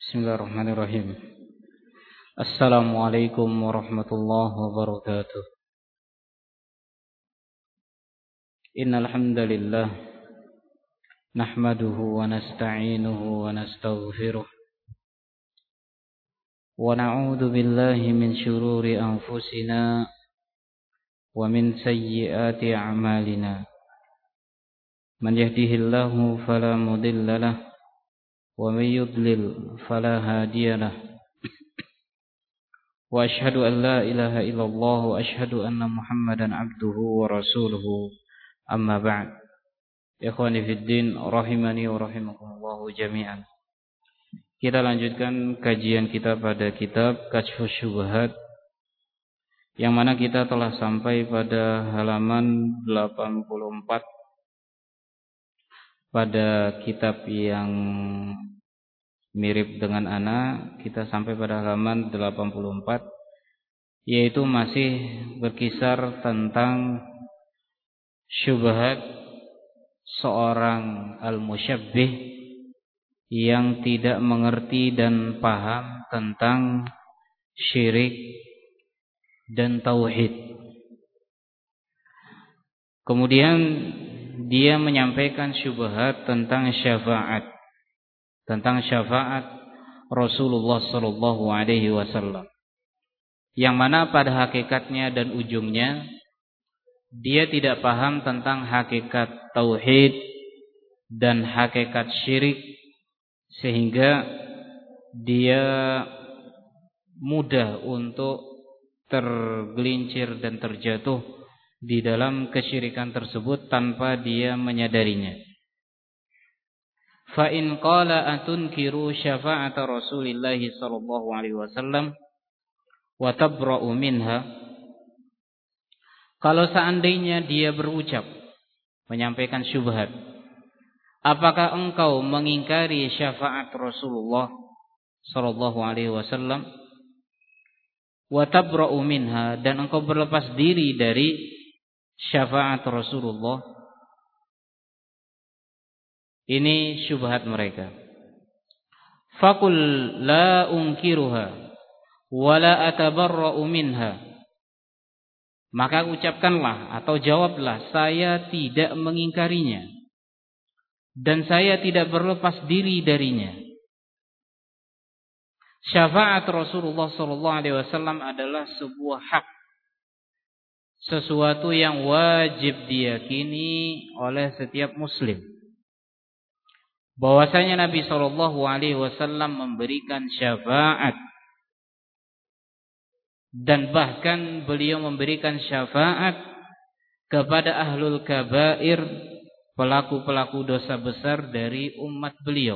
Bismillahirrahmanirrahim. Assalamualaikum warahmatullahi wabarakatuh. Innal hamdalillah nahmaduhu wa nasta'inuhu wa nastaghfiruh wa na'udzu billahi min shururi anfusina wa min sayyiati a'malina. Man yahdihillahu fala mudilla lahu wa may yudlil fala hadiya lahu. Wa ashhadu an la ilaha illallah wa ashhadu anna Muhammadan abduhu wa rasuluhu. Amma ba'd. Ikhwani fid din rahimani wa rahimakumullah jami'an. Kita lanjutkan kajian kita pada kitab Kashfus Syubhat, yang mana kita telah sampai pada halaman 84 pada kitab yang mirip dengan ana. Kita sampai pada halaman 84, yaitu masih berkisar tentang syubhat seorang al-musyabbih yang tidak mengerti dan paham tentang syirik dan tauhid. Kemudian dia menyampaikan syubhat tentang syafaat, Rasulullah sallallahu alaihi wasallam, yang mana pada hakikatnya dan ujungnya dia tidak paham tentang hakikat tauhid dan hakikat syirik, sehingga dia mudah untuk tergelincir dan terjatuh di dalam kesyirikan tersebut tanpa dia menyadarinya. Fa in qala atunkiru syafa'ata Rasulillah sallallahu alaihi wasallam wa tabra'u minha. Kalau seandainya dia berucap, menyampaikan syubhat, apakah engkau mengingkari syafaat Rasulullah sallallahu alaihi wasallam wa tabra'u minha, dan engkau berlepas diri dari syafaat Rasulullah? Ini syubhat mereka. Faqul la unkiruha wa la atabarra'u minha. Maka ucapkanlah atau jawablah, saya tidak mengingkarinya dan saya tidak berlepas diri darinya. Syafaat Rasulullah SAW adalah sebuah hak, sesuatu yang wajib diyakini oleh setiap muslim, bahwasanya Nabi SAW memberikan syafaat, dan bahkan beliau memberikan syafaat kepada ahlul kabair, pelaku-pelaku dosa besar dari umat beliau.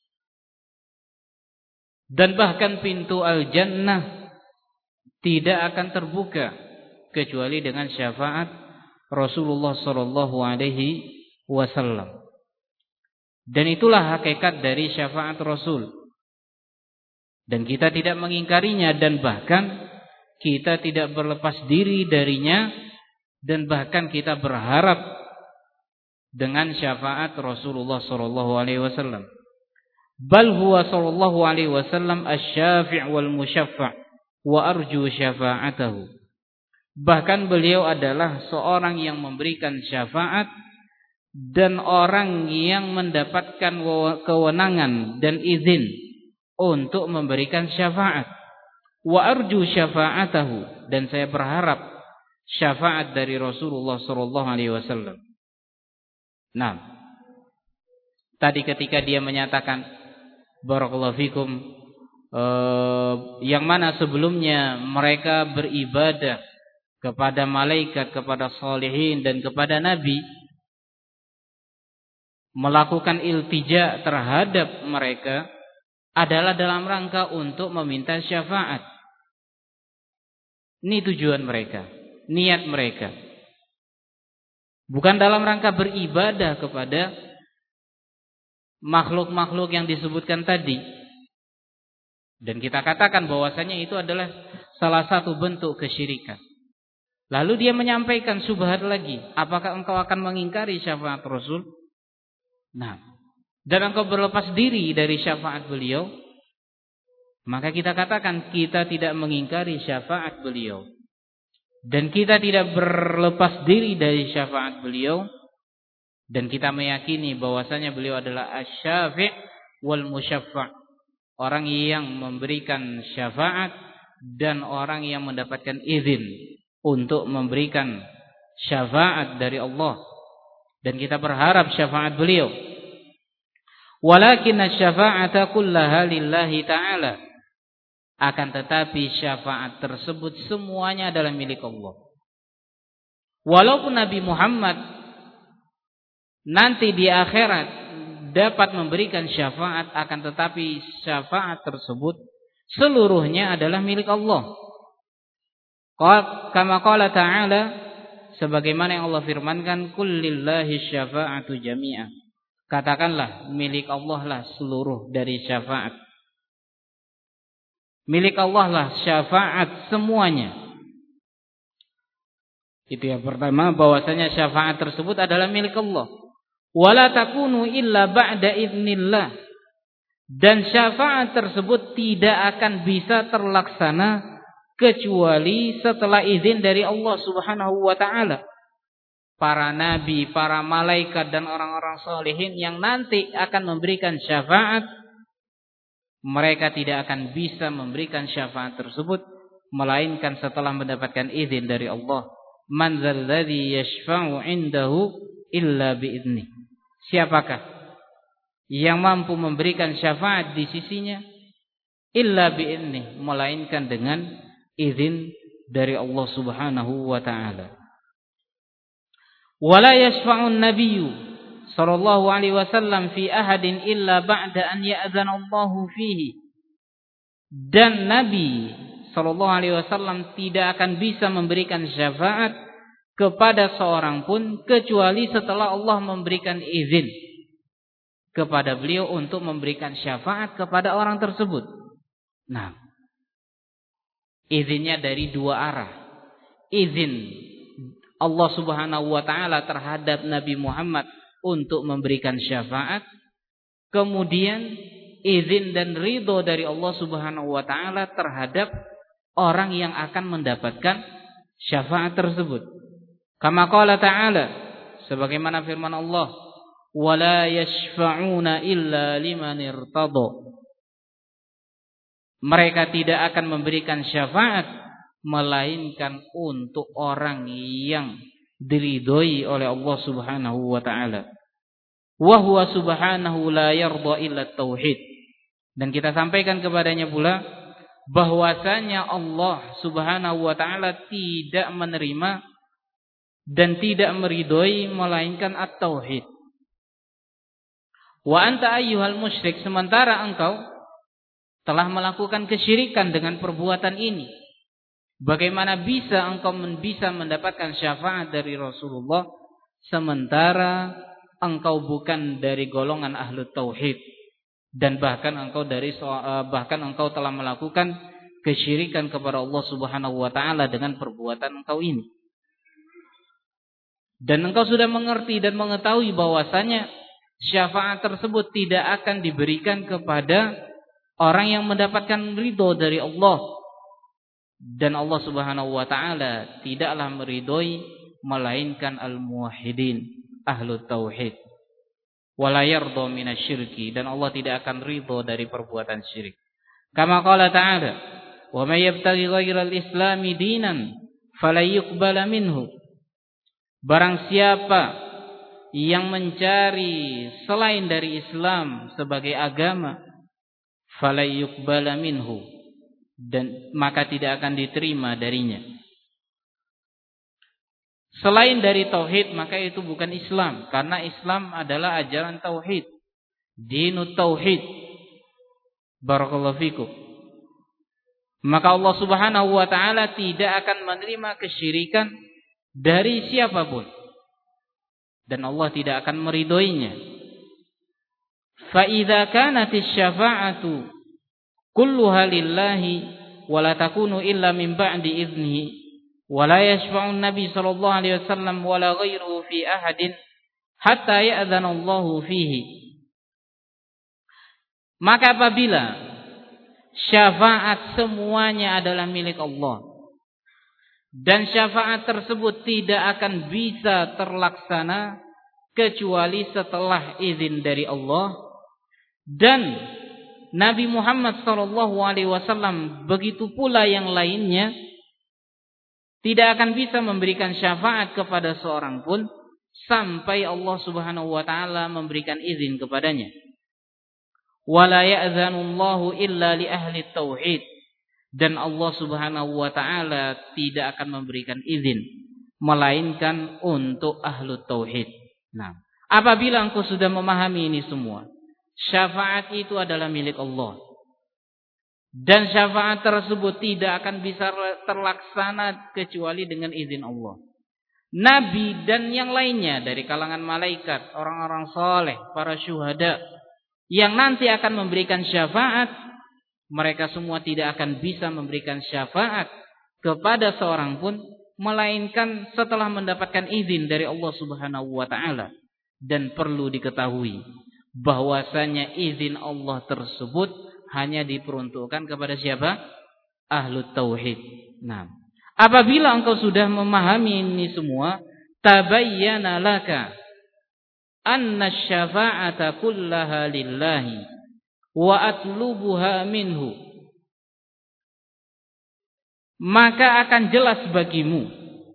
Dan bahkan pintu al-jannah tidak akan terbuka kecuali dengan syafaat Rasulullah sallallahu alaihi wasallam. Dan itulah hakikat dari syafaat Rasul. Dan kita tidak mengingkarinya, dan bahkan kita tidak berlepas diri darinya, dan bahkan kita berharap dengan syafaat Rasulullah sallallahu alaihi wasallam. Bal huwa sallallahu alaihi wasallam asy-syafi' wal musyaffa' wa arju syafa'atahu. Bahkan beliau adalah seorang yang memberikan syafaat dan orang yang mendapatkan kewenangan dan izin untuk memberikan syafaat. Wa arju syafa'atahu, dan saya berharap syafaat dari Rasulullah sallallahu alaihi wasallam. Nah, tadi ketika dia menyatakan barakallahu fikum, yang mana sebelumnya mereka beribadah kepada malaikat, kepada salihin, dan kepada nabi, melakukan iltija terhadap mereka adalah dalam rangka untuk meminta syafaat. Ini tujuan mereka, niat mereka, bukan dalam rangka beribadah kepada makhluk-makhluk yang disebutkan tadi. Dan kita katakan bahwasanya itu adalah salah satu bentuk kesyirikan. Lalu dia menyampaikan syubhat lagi, apakah engkau akan mengingkari syafaat Rasul? Nah, dan engkau berlepas diri dari syafaat beliau? maka kita katakan kita tidak mengingkari syafaat beliau dan kita tidak berlepas diri dari syafaat beliau, dan kita meyakini bahwasanya beliau adalah asy-syafi' wal musyaffa', orang yang memberikan syafaat dan orang yang mendapatkan izin untuk memberikan syafaat dari Allah, dan kita berharap syafaat beliau. Walakin asy-syafa'ata kullaha lillahi ta'ala, akan tetapi syafaat tersebut semuanya adalah milik Allah. Walaupun Nabi Muhammad nanti di akhirat dapat memberikan syafaat, akan tetapi syafaat tersebut seluruhnya adalah milik Allah. Kama qala ta'ala, sebagaimana yang Allah firmankan, qul lillahi syafa'atu jami'an. Katakanlah, milik Allah lah seluruh dari syafaat. Milik Allah lah syafaat semuanya. Itu yang pertama, bahwasanya syafaat tersebut adalah milik Allah. Wala takunu illa ba'da idznillah. Dan syafaat tersebut tidak akan bisa terlaksana kecuali setelah izin dari Allah Subhanahu wa taala. Para nabi, para malaikat dan orang-orang salihin yang nanti akan memberikan syafaat, mereka tidak akan bisa memberikan syafaat tersebut melainkan setelah mendapatkan izin dari Allah. Man dzalladzi yashfa'u 'indahu illa bi'idznih. Siapakah yang mampu memberikan syafaat di sisinya? Illa bi'idznih, melainkan dengan izin dari Allah Subhanahu wa taala. Wala yashfa'u an-nabiyyu sallallahu alaihi wasallam fi ahadin illa ba'da an ya'zana Allahu fihi. Dan Nabi sallallahu alaihi wasallam tidak akan bisa memberikan syafaat kepada seorang pun kecuali setelah Allah memberikan izin kepada beliau untuk memberikan syafaat kepada orang tersebut. Nah, izinnya dari dua arah. Izin Allah Subhanahu wa taala terhadap Nabi Muhammad untuk memberikan syafaat, kemudian izin dan ridho dari Allah Subhanahu wa taala terhadap orang yang akan mendapatkan syafaat tersebut. Kama qala ta'ala, sebagaimana firman Allah, wala yashfa'una illa liman irtada. Mereka tidak akan memberikan syafaat melainkan untuk orang yang diridhoi oleh Allah Subhanahu wa taala. Wa huwa subhanahu la yarda illa tauhid. Dan kita sampaikan kepadanya pula bahwasanya Allah Subhanahu wa taala tidak menerima dan tidak meridhoi melainkan at-tauhid. Wa anta ayyuhal musyrik, sementara engkau telah melakukan kesyirikan dengan perbuatan ini. Bagaimana bisa engkau bisa mendapatkan syafaat dari Rasulullah sementara engkau bukan dari golongan ahlu tauhid, dan bahkan engkau telah melakukan kesyirikan kepada Allah Subhanahu wa taala dengan perbuatan engkau ini. Dan engkau sudah mengerti dan mengetahui bahwasanya syafaat tersebut tidak akan diberikan kepada orang yang mendapatkan ridho dari Allah, dan Allah Subhanahu wa taala tidaklah meridhoi melainkan al-muwahhidin, ahlu tauhid. Wala yarda minasyirki, dan Allah tidak akan ridho dari perbuatan syirik. Kama qala ta'ala, wa may yabtaghi ghairal islami dinan fala yuqbala minhu. Barang siapa yang mencari selain dari Islam sebagai agama, fala yuqbala minhu, dan maka tidak akan diterima darinya. Selain dari tauhid, maka itu bukan Islam, karena Islam adalah ajaran tauhid, dinut tauhid. Barakallahu fikum. Maka Allah Subhanahu wa taala tidak akan menerima kesyirikan dari siapapun, dan Allah tidak akan meridhoinya. Fa idza kanatis syafa'atu kulluha lillahi wa la takunu illa min ba'di idznihi wa la yashfa'u an-nabi sallallahu alaihi wasallam wa la ghairuhu fi ahadin hatta ya'dzana Allahu fihi. Maka apabila syafaat semuanya adalah milik Allah. Dan syafaat tersebut tidak akan bisa terlaksana kecuali setelah izin dari Allah. Dan Nabi Muhammad SAW begitu pula yang lainnya tidak akan bisa memberikan syafaat kepada seorang pun sampai Allah Subhanahu wa taala memberikan izin kepadanya. Wala ya'zanullahu illa li ahli tauhid. Dan Allah Subhanahu wa taala tidak akan memberikan izin melainkan untuk ahlu tauhid. Nah, apabila engkau sudah memahami ini semua, syafaat itu adalah milik Allah. Dan syafaat tersebut tidak akan bisa terlaksana kecuali dengan izin Allah. Nabi dan yang lainnya dari kalangan malaikat, orang-orang saleh, para syuhada yang nanti akan memberikan syafaat, mereka semua tidak akan bisa memberikan syafaat kepada seorang pun melainkan setelah mendapatkan izin dari Allah Subhanahu wa taala. Dan perlu diketahui bahwasanya izin Allah tersebut hanya diperuntukkan kepada siapa? Ahlu tauhid. Nah, apabila engkau sudah memahami ini semua, tabayyana laka anna syafa'ata kullaha lillahi wa atlubuha minhu, maka akan jelas bagimu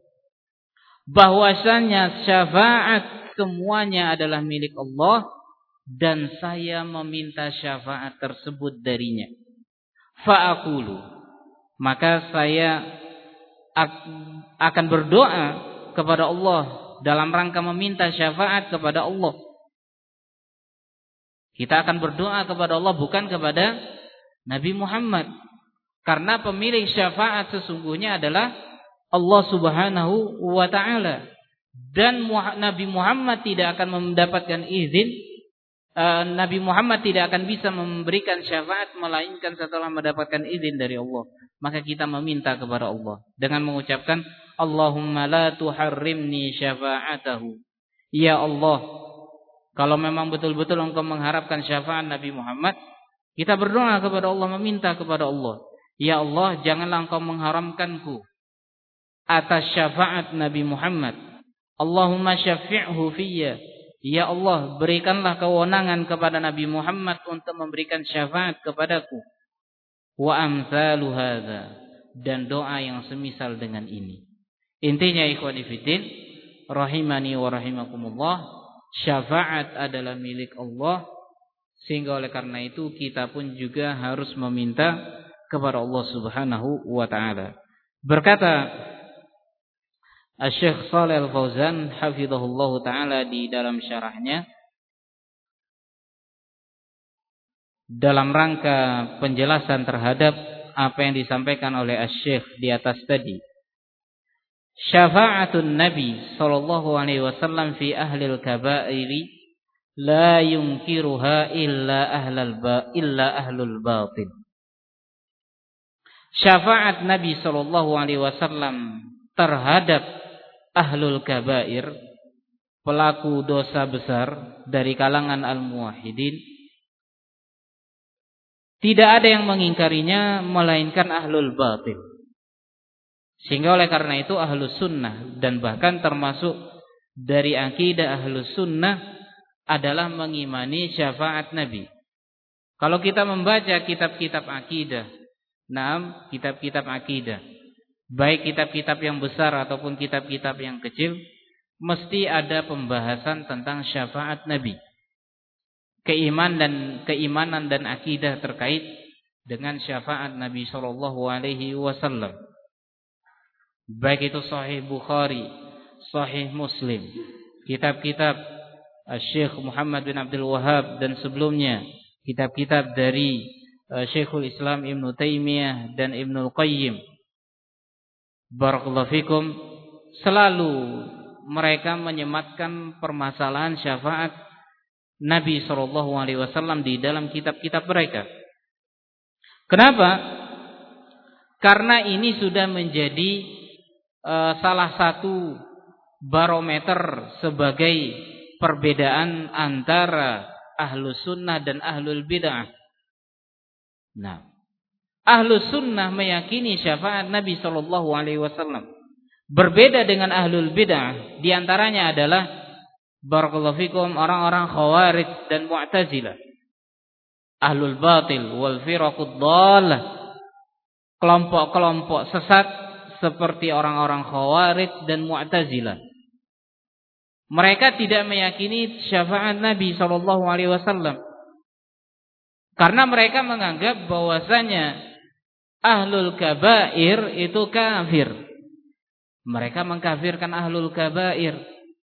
bahwasanya syafaat semuanya adalah milik Allah dan saya meminta syafaat tersebut darinya. Fa'aqulu, maka saya akan berdoa kepada Allah dalam rangka meminta syafaat kepada Allah. Kita akan berdoa kepada Allah bukan kepada Nabi Muhammad. Karena pemilik syafaat sesungguhnya adalah Allah Subhanahu wa ta'ala. Dan Nabi Muhammad tidak akan mendapatkan izin. Nabi Muhammad tidak akan bisa memberikan syafaat melainkan setelah mendapatkan izin dari Allah. Maka kita meminta kepada Allah dengan mengucapkan Allahumma la tuharrimni syafa'atahu. Ya Allah, kalau memang betul-betul engkau mengharapkan syafaat Nabi Muhammad, kita berdoa kepada Allah, meminta kepada Allah, ya Allah, janganlah engkau mengharamkanku atas syafaat Nabi Muhammad. Allahumma syafi'hu fiyya. Ya Allah, berikanlah kewenangan kepada Nabi Muhammad untuk memberikan syafaat kepadaku. Wa amsalu hadza, dan doa yang semisal dengan ini. Intinya ikhwani fillah, rahimani wa rahimakumullah, syafaat adalah milik Allah, sehingga oleh karena itu kita pun juga harus meminta kepada Allah Subhanahu wa taala. Berkata Asy-Syaikh Shalih Al-Fauzan hafizahullahu taala di dalam syarahnya dalam rangka penjelasan terhadap apa yang disampaikan oleh Asy-Syaikh di atas tadi. Syafa'atun Nabi sallallahu alaihi wasallam fi ahlil kaba'iri la yunkiruha illa ahlul batin. Syafaat Nabi sallallahu alaihi wasallam terhadap ahlul kaba'ir, pelaku dosa besar dari kalangan al-muwahhidin, tidak ada yang mengingkarinya melainkan ahlul batin. Sehingga oleh karena itu ahlus sunnah dan bahkan termasuk dari akidah ahlus sunnah adalah mengimani syafaat Nabi. Kalau kita membaca kitab-kitab akidah, kitab-kitab akidah, baik kitab-kitab yang besar ataupun kitab-kitab yang kecil, mesti ada pembahasan tentang syafaat Nabi. Keimanan dan akidah terkait dengan syafaat Nabi sallallahu alaihi wasallam. Baik itu Sahih Bukhari, Sahih Muslim, kitab-kitab Syekh Muhammad bin Abdul Wahhab dan sebelumnya kitab-kitab dari Syekhul Islam Ibnu Taimiyah dan Ibnul Qayyim. Barakallahu fikum, selalu mereka menyematkan permasalahan syafaat Nabi sallallahu alaihi wasallam di dalam kitab-kitab mereka. Kenapa? Karena ini sudah menjadi salah satu barometer sebagai perbedaan antara ahlus sunnah dan ahlul bid'ah. Nah, Ahlus sunnah meyakini syafaat Nabi sallallahu alaihi wasallam. Berbeda dengan ahlul bid'ah, di antaranya adalah barakallahu fikum orang-orang Khawarij dan Mu'tazilah. Ahlul batil wal firaqud dhalah. Kelompok-kelompok sesat seperti orang-orang Khawarij dan Mu'tazilah. Mereka tidak meyakini syafaat Nabi sallallahu alaihi wasallam. Karena mereka menganggap bahwasanya ahlul kabair itu kafir. Mereka mengkafirkan ahlul kabair.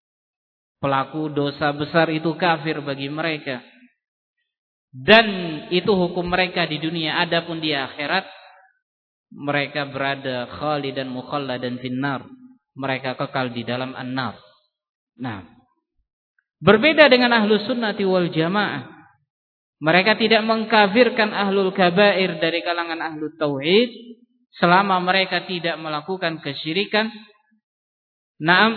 Pelaku dosa besar itu kafir bagi mereka. Dan itu hukum mereka di dunia. Adapun di akhirat, mereka berada khalidan mukhalladan finnar. Mereka kekal di dalam an-nar. Nah, berbeda dengan ahlus sunnati wal jamaah. Mereka tidak mengkafirkan ahlul kabair dari kalangan ahlul tauhid selama mereka tidak melakukan kesyirikan. Naam.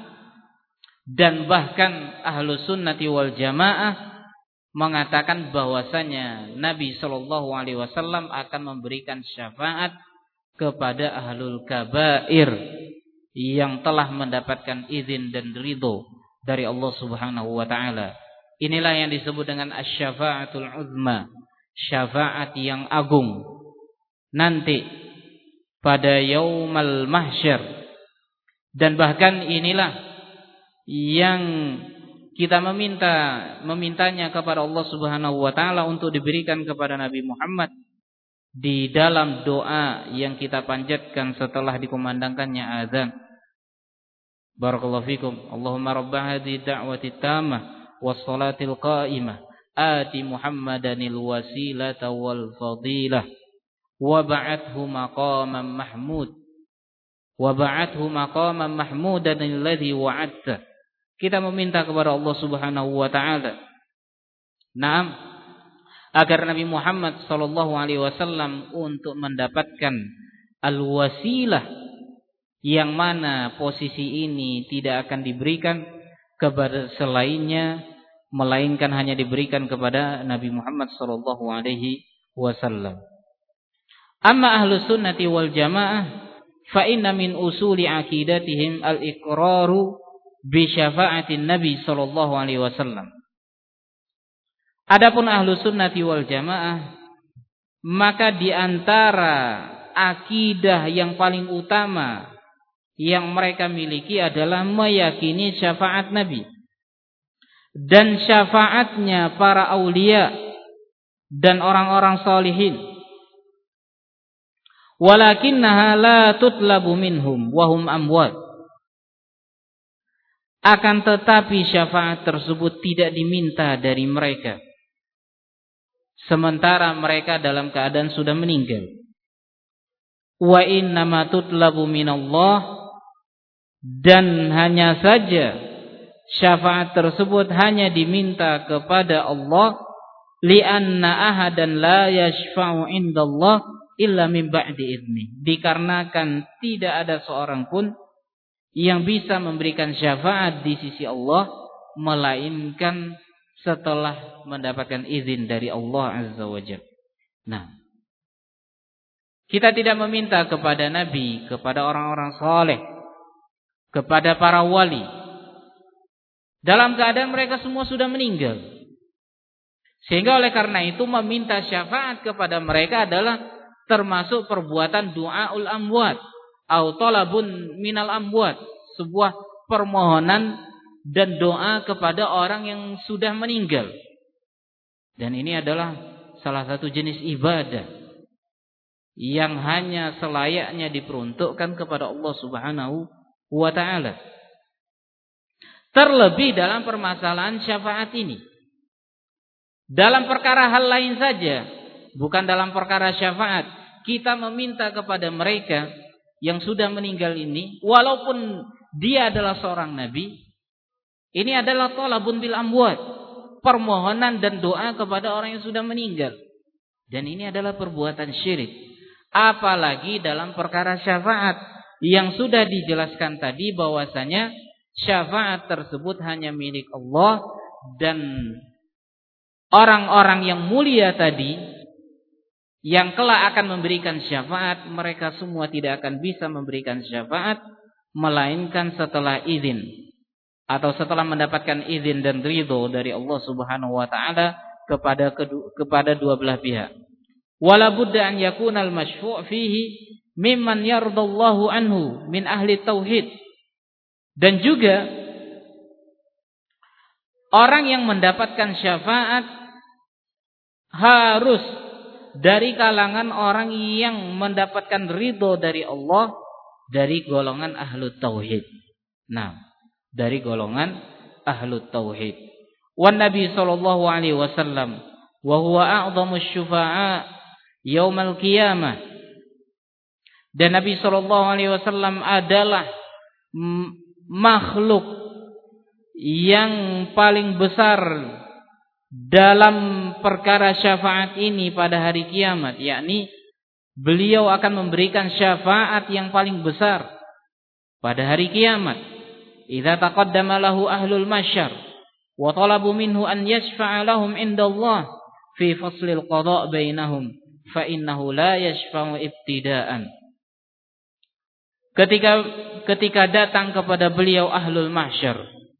Dan bahkan ahlus sunnati wal jamaah mengatakan bahwasanya Nabi sallallahu alaihi wasallam akan memberikan syafaat kepada ahlul kabair yang telah mendapatkan izin dan ridho dari Allah Subhanahu wa taala. Inilah yang disebut dengan asy-syafa'atul uzma, syafaat yang agung. Nanti pada yaumul mahsyar. Dan bahkan inilah yang kita memintanya kepada Allah Subhanahu wa taala untuk diberikan kepada Nabi Muhammad di dalam doa yang kita panjatkan setelah dikumandangkannya azan. Barakallahu fikum. Allahumma rabb hadhihi da'wati tammah wassalatil qa'imah ati Muhammadanil wasilata wal fadilah wa ba'athu maqaman mahmudan alladhi wa'adta. Kita meminta kepada Allah Subhanahu wa taala, naam, agar Nabi Muhammad sallallahu alaihi wasallam untuk mendapatkan al-wasilah, yang mana posisi ini tidak akan diberikan kepada selainnya, melainkan hanya diberikan kepada Nabi Muhammad sallallahu alaihi wasallam. Amma ahlus sunnati wal jamaah fa inna min usuli aqidatihim al-iqraru bi syafa'atin Nabi sallallahu alaihi wasallam. Adapun ahlus sunnati wal jamaah, maka di antara akidah yang paling utama yang mereka miliki adalah meyakini syafaat Nabi dan syafaatnya para aulia dan orang-orang salihin. Walakinnaha la tutlabu minhum wa hum amwat. Akan tetapi syafaat tersebut tidak diminta dari mereka sementara mereka dalam keadaan sudah meninggal. Wa innama tutlabu minallah, dan hanya saja syafaat tersebut hanya diminta kepada Allah, li'anna ahadan la yashfa'u indallah illa min ba'di idni. Dikarenakan tidak ada seorang pun yang bisa memberikan syafaat di sisi Allah melainkan setelah mendapatkan izin dari Allah Azza wa Jalla. Nah, kita tidak meminta kepada Nabi, kepada orang-orang saleh, kepada para wali dalam keadaan mereka semua sudah meninggal. Sehingga oleh karena itu meminta syafaat kepada mereka adalah termasuk perbuatan du'aul amwat atau talabun minal amwat, sebuah permohonan dan doa kepada orang yang sudah meninggal. Dan ini adalah salah satu jenis ibadah yang hanya selayaknya diperuntukkan kepada Allah Subhanahu wa ta'ala. Terlebih dalam permasalahan syafaat ini. Dalam perkara hal lain saja, bukan dalam perkara syafaat, kita meminta kepada mereka yang sudah meninggal ini, walaupun dia adalah seorang nabi, ini adalah thalabun bil amwat, permohonan dan doa kepada orang yang sudah meninggal. Dan ini adalah perbuatan syirik. Apalagi dalam perkara syafaat yang sudah dijelaskan tadi bahwasanya syafaat tersebut hanya milik Allah, dan orang-orang yang mulia tadi yang kelak akan memberikan syafaat, mereka semua tidak akan bisa memberikan syafaat melainkan setelah izin atau setelah mendapatkan izin dan ridho dari Allah Subhanahu wa taala kepada dua belah pihak. Wala budda an yakuna al-masyfu' fihi mimman yardallahu anhu min ahli tauhid. Dan juga orang yang mendapatkan syafaat harus dari kalangan orang yang mendapatkan ridho dari Allah, dari golongan ahlu tauhid. Nah, dari golongan ahlu tauhid. Wan Nabi sallallahu alaihi wasallam wa huwa a'dhamu syufa'a yaumal qiyamah. Dan Nabi sallallahu alaihi wasallam adalah makhluk yang paling besar dalam perkara syafaat ini pada hari kiamat, yakni beliau akan memberikan syafaat yang paling besar pada hari kiamat. Idza taqaddama lahu ahlul mahsyar wa talabu minhu an yashfa'a lahum indallah fi faslil qada' bainahum fa innahu la yashfa'u ibtida'an. Ketika datang kepada beliau ahlul mahsyar,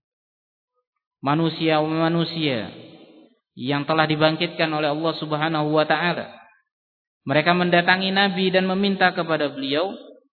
manusia yang telah dibangkitkan oleh Allah Subhanahu wa taala, mereka mendatangi Nabi dan meminta kepada beliau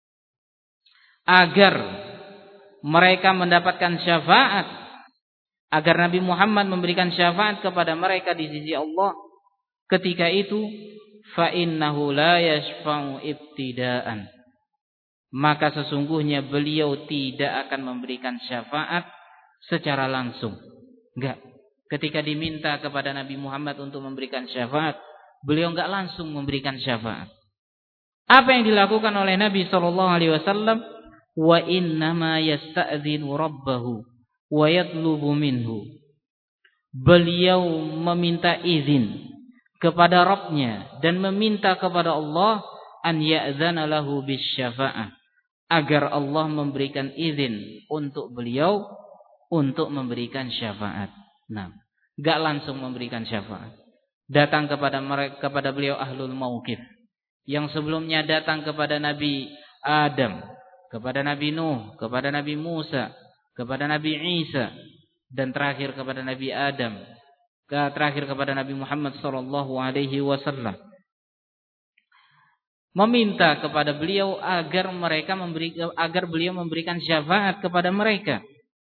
agar mereka mendapatkan syafaat, agar Nabi Muhammad memberikan syafaat kepada mereka di sisi Allah. Ketika itu, fa innahu la yashfa'u ibtida'an, maka sesungguhnya beliau tidak akan memberikan syafaat secara langsung. Enggak. Ketika diminta kepada Nabi Muhammad untuk memberikan syafaat, beliau enggak langsung memberikan syafaat. Apa yang dilakukan oleh Nabi sallallahu alaihi wasallam? Wa innama yasta'dzinu rabbahu wa yatlubu minhu. Beliau meminta izin kepada Rabbnya dan meminta kepada Allah an ya'dzana lahu bisyafa'ah, agar Allah memberikan izin untuk beliau untuk memberikan syafaat. Nah, enggak langsung memberikan syafaat. Datang kepada beliau ahlul mauqif, yang sebelumnya datang kepada Nabi Adam, kepada Nabi Nuh, kepada Nabi Musa, kepada Nabi Isa, dan terakhir kepada Nabi Adam, terakhir kepada Nabi Muhammad sallallahu alaihi wasallam. Meminta kepada beliau agar beliau memberikan syafaat kepada mereka,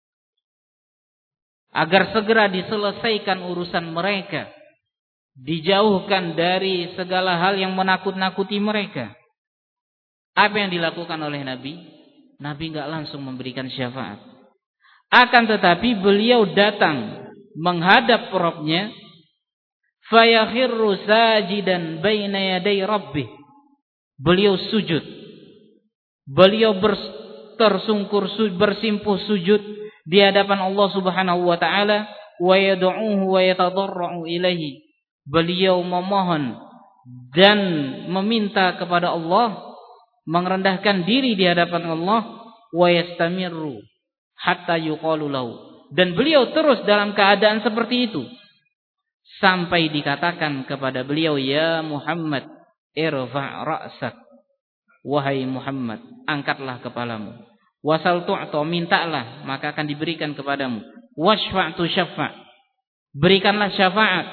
agar segera diselesaikan urusan mereka, dijauhkan dari segala hal yang menakut-nakuti mereka. Apa yang dilakukan oleh Nabi? Nabi enggak langsung memberikan syafaat. Akan tetapi beliau datang menghadap Rabbnya, fayakhirru sajidan baina yaday rabbih. Beliau sujud. Beliau bersimpuh sujud di hadapan Allah Subhanahu wa taala, wa yad'uhu wa yatadarra'u ilaihi. Beliau memohon dan meminta kepada Allah, merendahkan diri di hadapan Allah, wa yastamirru hatta yuqalu lahu. Dan beliau terus dalam keadaan seperti itu sampai dikatakan kepada beliau, ya Muhammad, irfa' ra'sak, wahai Muhammad, angkatlah kepalamu. Wasal tu'ta, mintalah maka akan diberikan kepadamu. Washfa' tu syafa', berikanlah syafaat,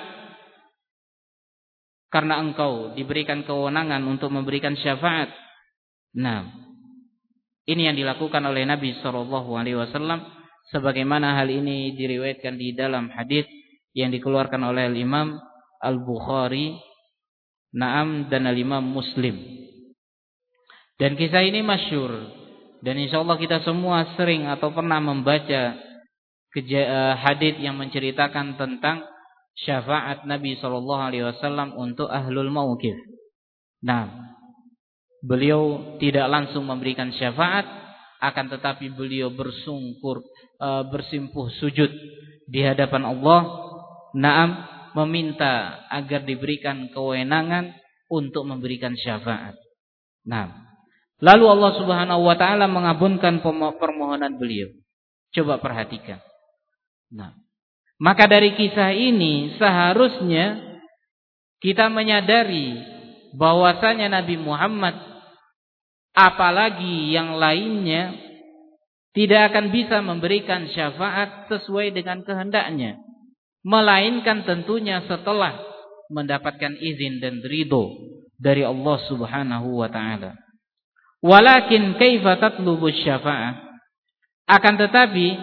karena engkau diberikan kewenangan untuk memberikan syafaat. Nah, ini yang dilakukan oleh Nabi sallallahu alaihi wasallam, sebagaimana hal ini diriwayatkan di dalam hadis yang dikeluarkan oleh Imam Al-Bukhari, Naam, dan Al-Imam Muslim. Dan kisah ini masyhur, dan insyaallah kita semua sering atau pernah membaca hadis yang menceritakan tentang syafaat Nabi sallallahu alaihi wasallam untuk ahlul mauqif. Nah, beliau tidak langsung memberikan syafaat, akan tetapi beliau bersimpuh sujud di hadapan Allah, Naam, meminta agar diberikan kewenangan untuk memberikan syafaat. Nah, lalu Allah Subhanahu wa taala mengabulkan permohonan beliau. Coba perhatikan. Nah, maka dari kisah ini seharusnya kita menyadari bahwasanya Nabi Muhammad apalagi yang lainnya tidak akan bisa memberikan syafaat sesuai dengan kehendaknya, melainkan tentunya setelah mendapatkan izin dan ridho dari Allah Subhanahu wa taala. Walakin kaifa tatlubu syafa'ah? Akan tetapi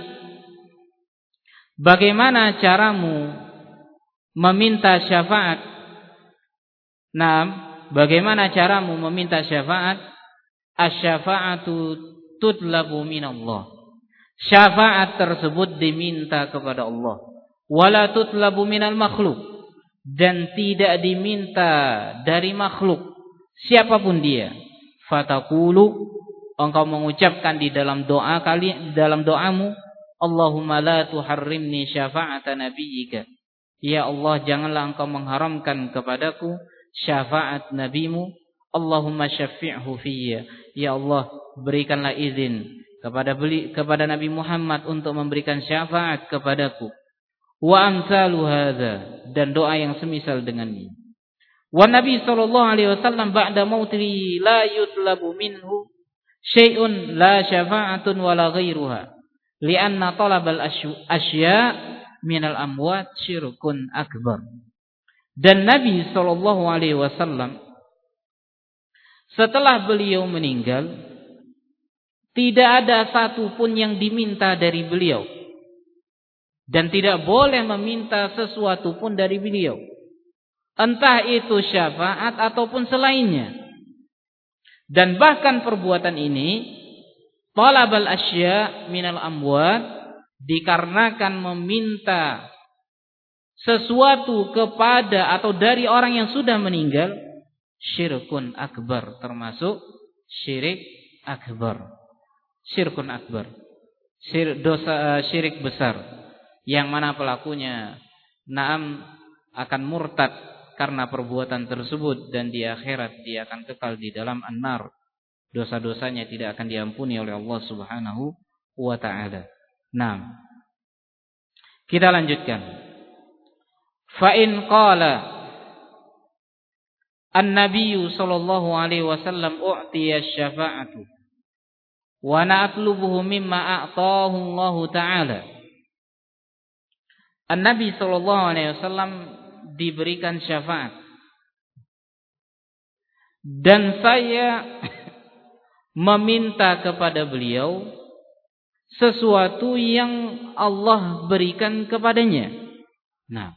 bagaimana caramu meminta syafaat? Naam, bagaimana caramu meminta syafaat? Asy-syafa'atu tutlabu minallah. Syafaat tersebut diminta kepada Allah. Wala tutlabu minal makhluk, dan tidak diminta dari makhluk siapapun dia. Fataqulu, engkau mengucapkan di dalam doamu, Allahumma la tuharrimni syafa'ata nabiyyika. Ya Allah, janganlah engkau mengharamkan kepadaku syafaat nabimu. Allahumma syafi'hu fiyya. Ya Allah, berikanlah izin kepada Nabi Muhammad untuk memberikan syafaat kepadaku. Wa amsalu hadza, dan doa yang semisal dengannya. Wa Nabi sallallahu alaihi wasallam ba'da mauti la yutlabu minhu syai'un la syafa'atun wala ghairuha li'anna talabal asya' minal amwat syirkun akbar. Dan Nabi sallallahu alaihi wasallam setelah beliau meninggal tidak ada satu pun yang diminta dari beliau, dan tidak boleh meminta sesuatu pun dari beliau, entah itu syafaat ataupun selainnya. Dan bahkan perbuatan ini talabal asya' minal amwat, dikarenakan meminta sesuatu kepada atau dari orang yang sudah meninggal, syirkun akbar, termasuk syirik akbar. Syirkun akbar, dosa syirik besar, yang mana pelakunya akan murtad karena perbuatan tersebut, dan di akhirat dia akan kekal di dalam an-nar. Dosa-dosanya tidak akan diampuni oleh Allah Subhanahu wa taala. Nah, kita lanjutkan. Fa in qala an-nabiyyu sallallahu alaihi wasallam u'tiya syafa'atu wa na'tlubuhu mimma a'tahu Allah taala. An-Nabi sallallahu alaihi wasallam diberikan syafaat, dan saya meminta kepada beliau sesuatu yang Allah berikan kepadanya. Nah,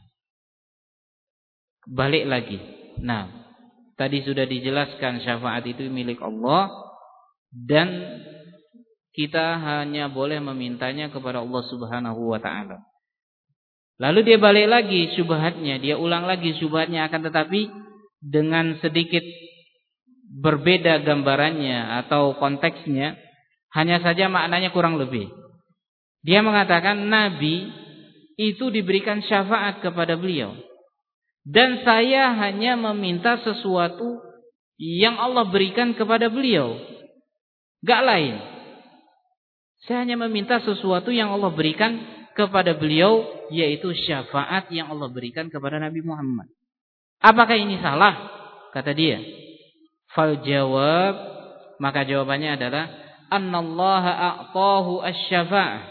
balik lagi. Nah, tadi sudah dijelaskan syafaat itu milik Allah, dan kita hanya boleh memintanya kepada Allah Subhanahu wa taala. Lalu dia balik lagi syubhatnya, dia ulang lagi syubhatnya, akan tetapi dengan sedikit berbeda gambarannya atau konteksnya, hanya saja maknanya kurang lebih. Dia mengatakan Nabi itu diberikan syafaat kepada beliau, dan saya hanya meminta sesuatu yang Allah berikan kepada beliau, gak lain. Saya hanya meminta sesuatu yang Allah berikan kepada beliau, yaitu syafaat yang Allah berikan kepada Nabi Muhammad. Apakah ini salah? Kata dia. Fal jawab, maka jawabannya adalah annallaha a'tahu asy-syafa'ah,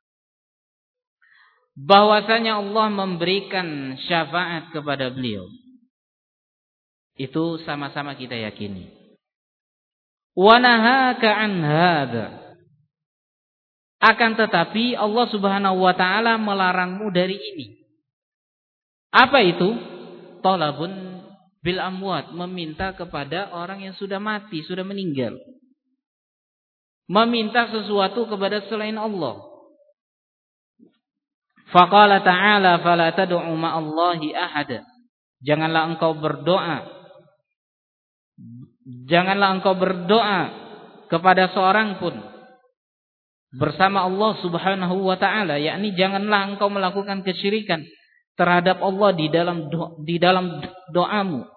bahwasanya Allah memberikan syafaat kepada beliau. Itu sama-sama kita yakini. Wa nahaka an hadza, akan tetapi Allah Subhanahu wa taala melarangmu dari ini. Apa itu? Talabun bil amwat, meminta kepada orang yang sudah mati, sudah meninggal. Meminta sesuatu kepada selain Allah. Faqala ta'ala fala tad'u ma'allahi ahada. Janganlah engkau berdoa kepada seorang pun bersama Allah Subhanahu wa taala, yakni janganlah engkau melakukan kesyirikan terhadap Allah di dalam doamu.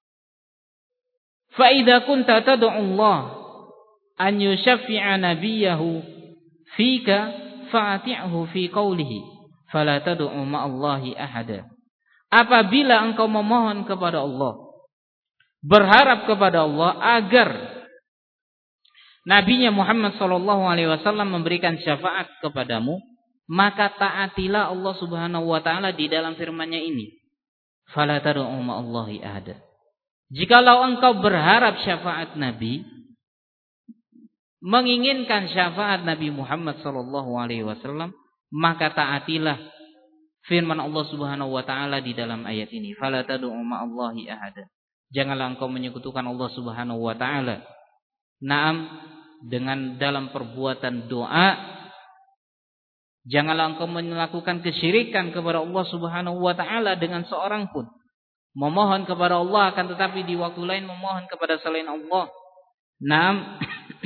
Fa idza kunta tad'u Allah an yushaffi'a nabiyahu fika fa'ati'hu fi qawlihi fala tad'u ma'allahi ahada. Apabila engkau memohon kepada Allah berharap kepada Allah agar Nabi-Nya Muhammad sallallahu alaihi wasallam memberikan syafaat kepadamu, maka taatilah Allah Subhanahu wa taala di dalam firman-Nya ini. Fala tad'u ma'allahi ahada. Jikalau engkau berharap syafaat Nabi, menginginkan syafaat Nabi Muhammad sallallahu alaihi wasallam, maka taatilah firman Allah Subhanahu wa taala di dalam ayat ini. Fala tad'u ma'allahi ahada. Janganlah engkau menyekutukan Allah Subhanahu wa taala. Naam, dengan dalam perbuatan doa. Janganlah engkau melakukan kesyirikan kepada Allah Subhanahu wa taala dengan seorang pun. Memohon kepada Allah akan tetapi di waktu lain memohon kepada selain Allah. Naam.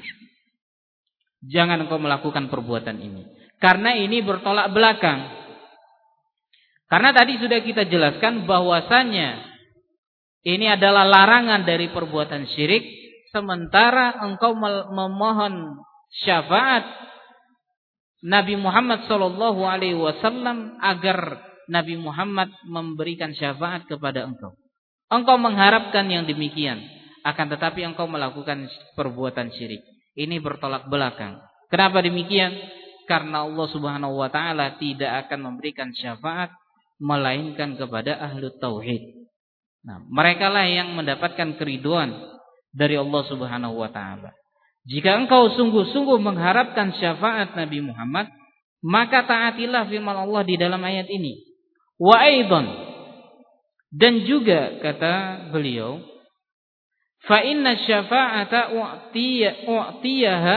Jangan engkau melakukan perbuatan ini. Karena ini bertolak belakang. Karena tadi sudah kita jelaskan bahwasanya ini adalah larangan dari perbuatan syirik, sementara engkau memohon syafaat Nabi Muhammad sallallahu alaihi wasallam agar Nabi Muhammad memberikan syafaat kepada engkau. Engkau mengharapkan yang demikian, akan tetapi engkau melakukan perbuatan syirik. Ini bertolak belakang. Kenapa demikian? Karena Allah Subhanahu wa taala tidak akan memberikan syafaat melainkan kepada ahlu tauhid. Nah, merekalah yang mendapatkan keriduan dari Allah Subhanahu wa taala. Jika engkau sungguh-sungguh mengharapkan syafaat Nabi Muhammad, maka taatilah firman Allah di dalam ayat ini. Wa aidan, dan juga kata beliau, fa inna syafa'ata u'tiyaha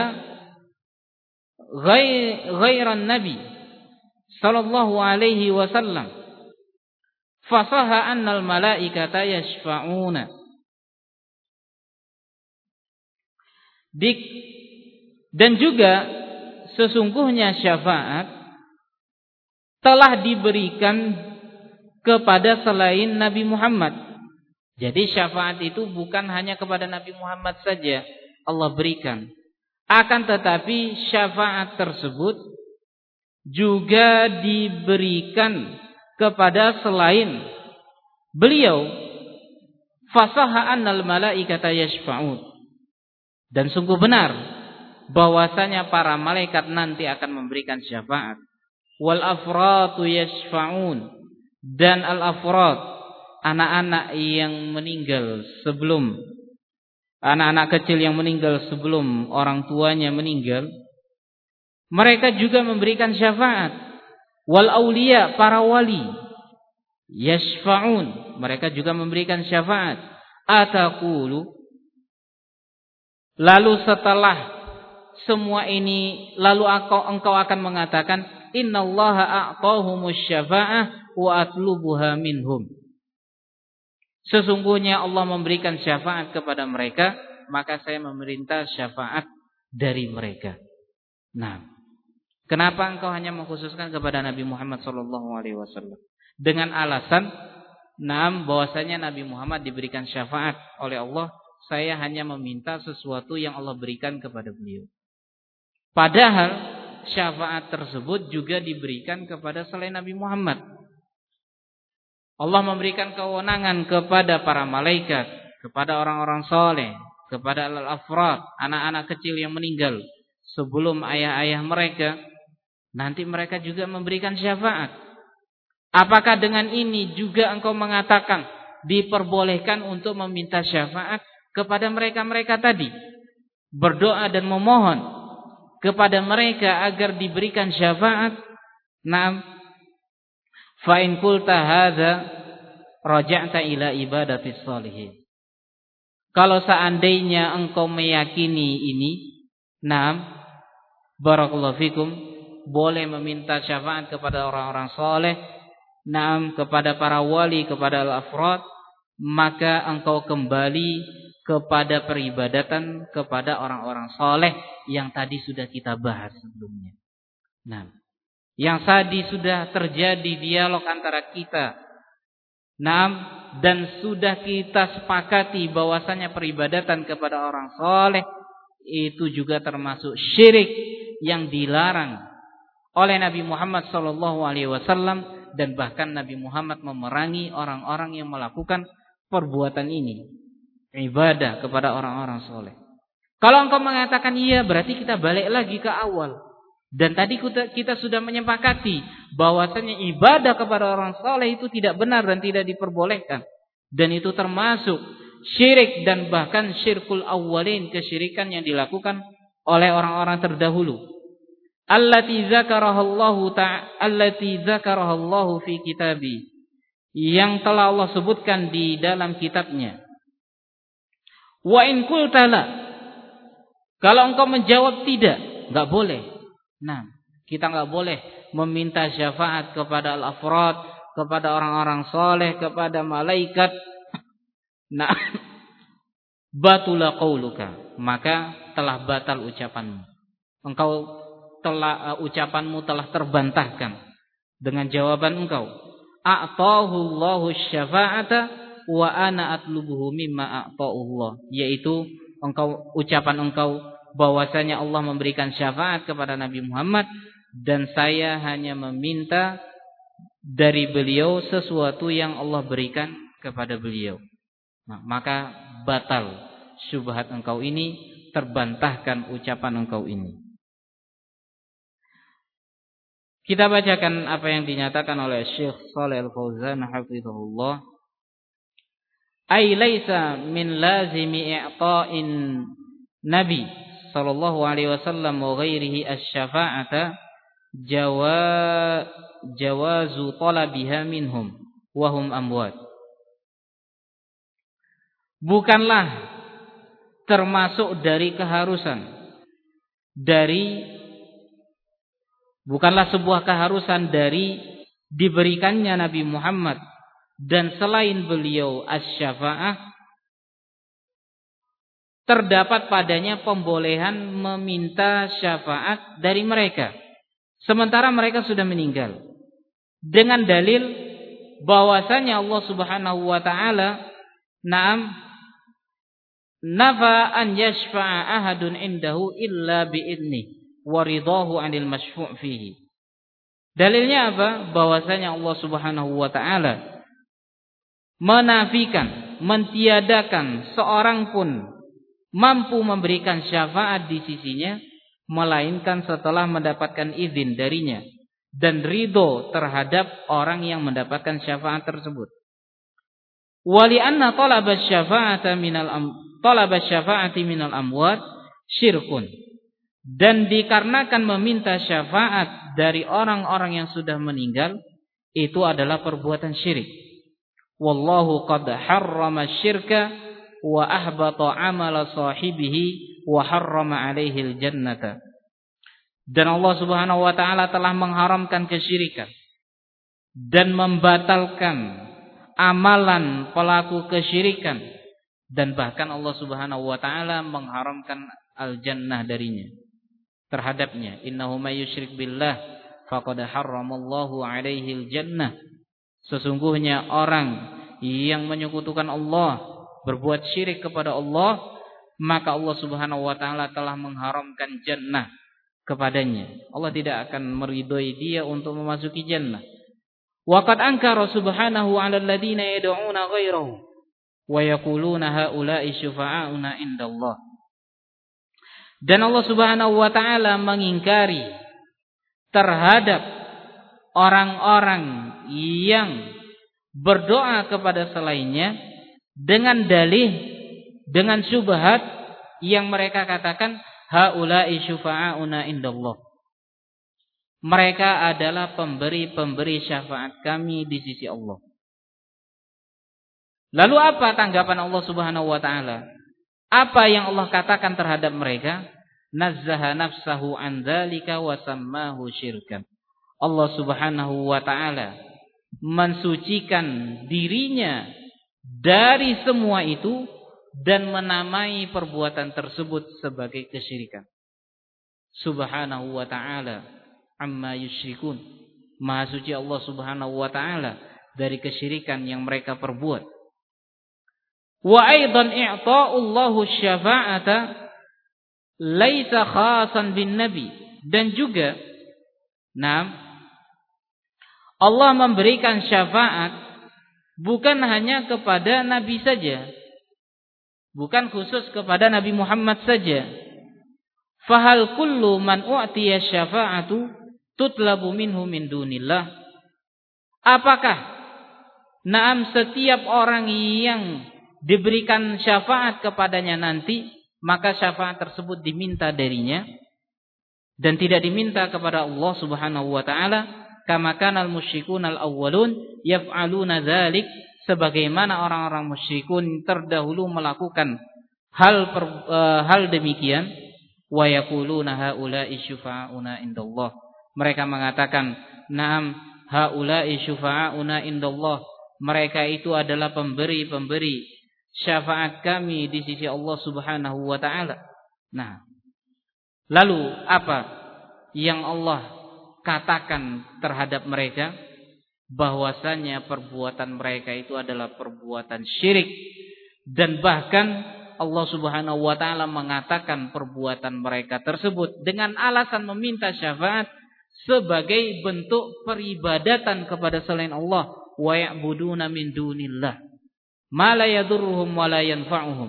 ghairan nabi sallallahu alaihi wasallam. Fasaha annal malaikata yashfa'una. Dan juga sesungguhnya syafaat telah diberikan kepada selain Nabi Muhammad. Jadi syafaat itu bukan hanya kepada Nabi Muhammad saja Allah berikan. Akan tetapi syafaat tersebut juga diberikan kepada selain beliau. Fasaha annal malaikata yashfa'un. Dan sungguh benar bahwasanya para malaikat nanti akan memberikan syafaat. Wal afratu yashfa'un. Dan al afrat, anak-anak yang meninggal sebelum, anak-anak kecil yang meninggal sebelum orang tuanya meninggal, mereka juga memberikan syafaat. Wal auliya, para wali, yashfa'un, mereka juga memberikan syafaat. Ataqulu, lalu setelah semua ini, lalu engkau akan mengatakan, innallaha a'tahumus syafa'ah wa atlubuha minhum. Sesungguhnya Allah memberikan syafaat kepada mereka, maka saya meminta syafaat dari mereka. Nah, kenapa engkau hanya mengkhususkan kepada Nabi Muhammad SAW? Dengan alasan, bahwasanya Nabi Muhammad diberikan syafaat oleh Allah, saya hanya meminta sesuatu yang Allah berikan kepada beliau. Padahal syafaat tersebut juga diberikan kepada selain Nabi Muhammad. Allah memberikan kewenangan kepada para malaikat, kepada orang-orang soleh, kepada al-afrad, anak-anak kecil yang meninggal sebelum ayah-ayah mereka. Nanti mereka juga memberikan syafaat. Apakah dengan ini juga engkau mengatakan diperbolehkan untuk meminta syafaat kepada mereka-mereka tadi, berdoa dan memohon kepada mereka agar diberikan syafaat? Naam. Fa in qulta hadza raja'ta ila ibadatis shalihin. Kalau seandainya engkau meyakini ini, naam, barakallahu fikum, boleh meminta syafaat kepada orang-orang saleh, naam, kepada para wali, kepada al-afrad, maka engkau kembali kepada peribadatan kepada orang-orang saleh yang tadi sudah kita bahas sebelumnya. Nah, yang tadi sudah terjadi dialog antara kita. Nah, dan sudah kita sepakati bahwasanya peribadatan kepada orang saleh itu juga termasuk syirik yang dilarang oleh Nabi Muhammad SAW, dan bahkan Nabi Muhammad memerangi orang-orang yang melakukan perbuatan ini. ibadah kepada orang-orang soleh. Kalau engkau mengatakan iya, berarti kita balik lagi ke awal. Dan tadi kita sudah menyepakati bahwasanya ibadah kepada orang soleh itu tidak benar dan tidak diperbolehkan. Dan itu termasuk syirik dan bahkan syirkul awwalin, kesyirikan yang dilakukan oleh orang-orang terdahulu. Allati zakarahallahu fi kitabi, yang telah Allah sebutkan di dalam kitabnya. Wa in qulta la, kalau engkau menjawab tidak, enggak boleh. Nah, kita enggak boleh meminta syafaat kepada al-afrad, kepada orang-orang soleh, kepada malaikat. Nah, batula qauluka, maka telah batal ucapanmu. Ucapanmu telah terbantahkan dengan jawaban engkau. A'tahu Allahu syafa'ata wa ana atlubuhu mimma a'tahu Allah, yaitu ucapan engkau bahwasanya Allah memberikan syafaat kepada Nabi Muhammad dan saya hanya meminta dari beliau sesuatu yang Allah berikan kepada beliau. Nah, maka batal syubhat engkau ini, terbantahkan ucapan engkau ini. Kita bacakan apa yang dinyatakan oleh Syekh Shalih Al-Fauzan hafizahullah. Ai laisa min lazimi i'ta'in Nabi sallallahu alaihi wasallam wa ghairihi asy-syafa'ata jawazu talabiha minhum wa hum amwat. Bukanlah termasuk dari keharusan, bukanlah sebuah keharusan dari diberikannya Nabi Muhammad dan selain beliau asy-syafa'ah, terdapat padanya pembolehan meminta syafaat dari mereka sementara mereka sudah meninggal, dengan dalil bahwasanya Allah Subhanahu wa taala nafa an yashfa'a ahadun indahu illa bi'idni wa ridahu 'anil masyfu' fihi. Dalilnya apa? Bahwasanya Allah Subhanahu wa taala menafikan, mentiadakan seorang pun mampu memberikan syafaat di sisinya melainkan setelah mendapatkan izin darinya dan ridho terhadap orang yang mendapatkan syafaat tersebut. Wali anna talaba syafa'ati minal amwat syirkun, dan dikarenakan meminta syafaat dari orang-orang yang sudah meninggal itu adalah perbuatan syirik. Wallahu qad harrama syirka wa ahbata amala sahibihi wa harrama alaihi al-jannata. Dan Allah Subhanahu wa taala telah mengharamkan kesyirikan dan membatalkan amalan pelaku kesyirikan, dan bahkan Allah Subhanahu wa taala mengharamkan al-jannah darinya, terhadapnya. Innahu may yusyrik billah faqad harramallahu alaihi al-jannah. Sesungguhnya orang yang menyekutukan Allah, berbuat syirik kepada Allah, maka Allah Subhanahu wa taala telah mengharamkan jannah kepadanya. Allah tidak akan meridhai dia untuk memasuki jannah. Wa qad ankara subhanahu 'ala alladziina yad'uuna ghairahu wa yaquluuna haula'i syufa'auna indallah. Dan Allah Subhanahu wa taala mengingkari terhadap orang-orang yang berdoa kepada selainnya dengan dalih, dengan syubhat yang mereka katakan haula'i syufa'auna indallah. Mereka adalah pemberi-pemberi syafaat kami di sisi Allah. Lalu apa tanggapan Allah Subhanahu wa taala? Apa yang Allah katakan terhadap mereka? Nazzaha nafsahu an dzalika wa sammahu syirkan. Allah Subhanahu wa taala mensucikan dirinya dari semua itu dan menamai perbuatan tersebut sebagai kesyirikan. Subhanahu wa ta'ala amma yusyrikun. Maha suci Allah Subhanahu wa ta'ala dari kesyirikan yang mereka perbuat. Wa aidan i'ta'ullahu syafa'ata laisa khasan bin nabi. Dan juga Allah memberikan syafaat bukan hanya kepada nabi saja, bukan khusus kepada Nabi Muhammad saja. Fahal kullu man u'tiya syafa'atu tutlabu minhu min dunillah. Apakah naam setiap orang yang diberikan syafaat kepadanya nanti, maka syafaat tersebut diminta darinya dan tidak diminta kepada Allah Subhanahu wa taala, kama kanal musyrikun al-awwalun yaf'aluna dzalik, sebagaimana orang-orang musyrikun terdahulu melakukan hal demikian. Wa yaquluna haula'i syufa'una indallah. Mereka mengatakan, "Na'am, haula'i syufa'una indallah." Mereka itu adalah pemberi syafaat kami di sisi Allah Subhanahu wa taala. Nah, lalu apa yang Allah katakan terhadap mereka? Bahwasanya perbuatan mereka itu adalah perbuatan syirik, dan bahkan Allah Subhanahu wa taala mengatakan perbuatan mereka tersebut dengan alasan meminta syafaat sebagai bentuk peribadatan kepada selain Allah. Wa ya'buduna min dunillah ma la yadurruhum wa la yanfa'uhum.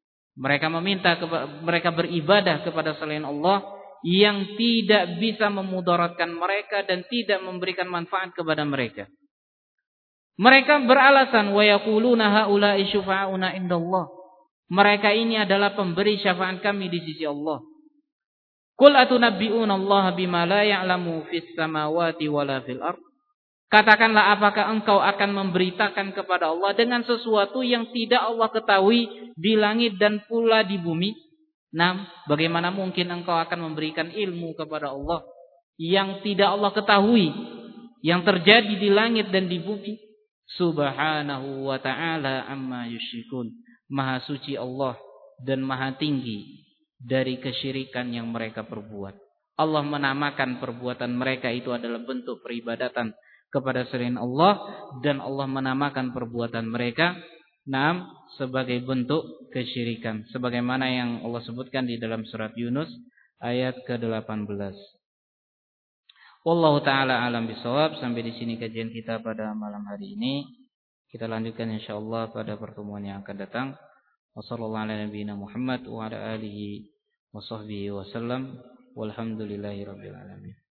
Mereka beribadah kepada selain Allah yang tidak bisa memudaratkan mereka dan tidak memberikan manfaat kepada mereka. Mereka beralasan wa yaquluna haula'i syufa'una indallah. Mereka ini adalah pemberi syafaat kami di sisi Allah. Qul atunabbi'una Allah bima la ya'lamu fis samawati wala fil ardh. Katakanlah, apakah engkau akan memberitakan kepada Allah dengan sesuatu yang tidak Allah ketahui di langit dan pula di bumi? Nah, bagaimana mungkin engkau akan memberikan ilmu kepada Allah yang tidak Allah ketahui, yang terjadi di langit dan di bumi? Subhanahu wa ta'ala amma yusyrikun. Maha suci Allah dan maha tinggi dari kesyirikan yang mereka perbuat. Allah menamakan perbuatan mereka itu adalah bentuk peribadatan kepada selain Allah, dan Allah menamakan perbuatan mereka sebagai bentuk kesyirikan, sebagaimana yang Allah sebutkan di dalam surat Yunus ayat ke-18. Wallahu taala alam bisawab. Sampai di sini kajian kita pada malam hari ini. Kita lanjutkan insyaallah pada pertemuan yang akan datang. Wassallallahu ala nabiyyina Muhammad wa ala alihi wa sahbihi wasallam. Walhamdulillahirabbil alamin.